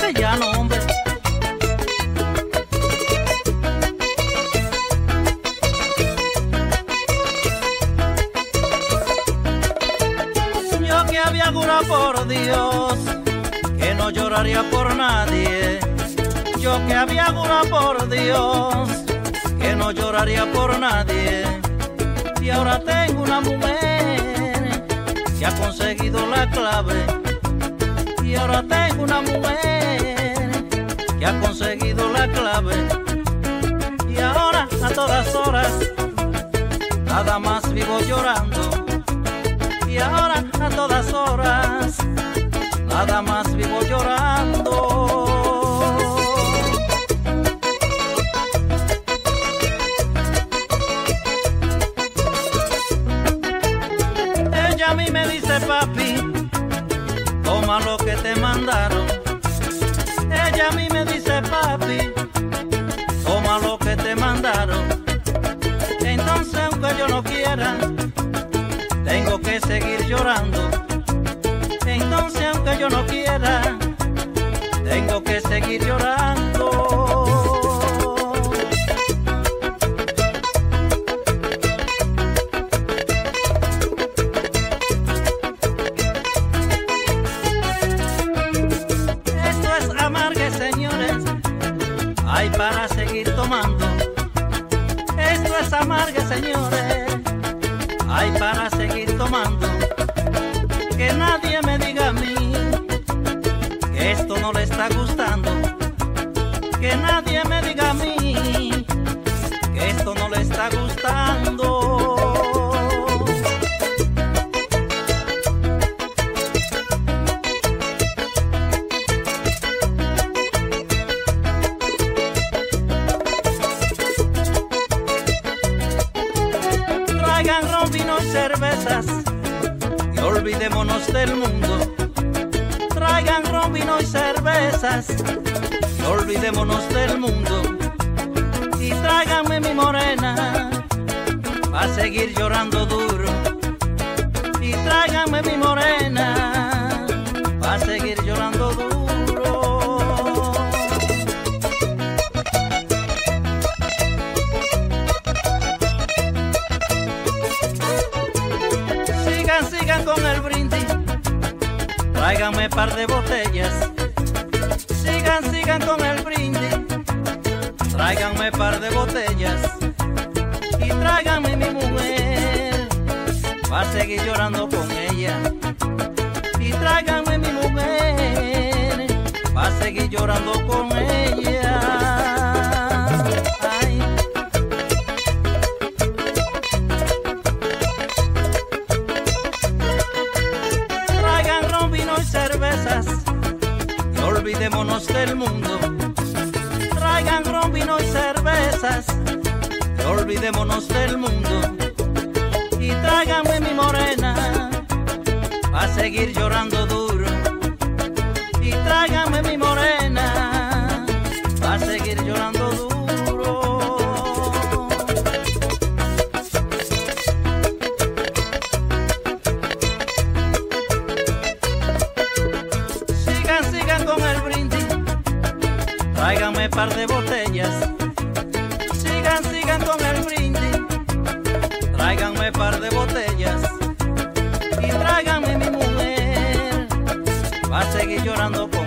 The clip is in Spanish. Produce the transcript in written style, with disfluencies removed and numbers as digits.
castellano, hombre. Yo que había jurado por Dios que no lloraría por nadie. Yo que había jurado por Dios que no lloraría por nadie. Y ahora tengo una mujer que ha conseguido la clave. Y ahora tengo una mujer que ha conseguido la clave. Y ahora a todas horas nada más vivo llorando. Y ahora a todas horas nada más vivo llorando. Ella a mí me dice: papi, toma lo que te mandaron. Ella a mí me dice: papi, toma lo que te mandaron. Entonces aunque yo no quiera, tengo que seguir llorando. Entonces aunque yo no quiera, tengo que seguir llorando. Esto es amargue, señores, hay para seguir tomando. Esto es amargue, señores, hay para seguir tomando. Que nadie me diga a mí que esto no le está gustando. Que nadie me diga a mí que esto no le está gustando. Traigan ron, vino y cervezas y olvidémonos del mundo. Traigan ron, vino y cervezas y olvidémonos del mundo. Y tráiganme mi morena pa' seguir llorando duro. Y tráiganme mi morena pa' seguir llorando duro. Sigan con el brindis, tráiganme par de botellas. Sigan con el brindis, tráiganme par de botellas. Y tráiganme mi mujer pa' seguir llorando con ella. Y tráiganme mi mujer pa' seguir llorando con ella. Ay. Traigan ron, vino y cervezas y olvidémonos del mundo. Traigan ron, vino y cervezas y olvidémonos del mundo. Y tráiganme mi morena pa' seguir llorando duro. Y tráiganme mi morena pa' seguir llorando duro. Sigan con el brindis, tráiganme par de botellas. Sigan con el brindis, tráiganme par de botellas. Y tráiganme mi mujer pa' seguir llorando con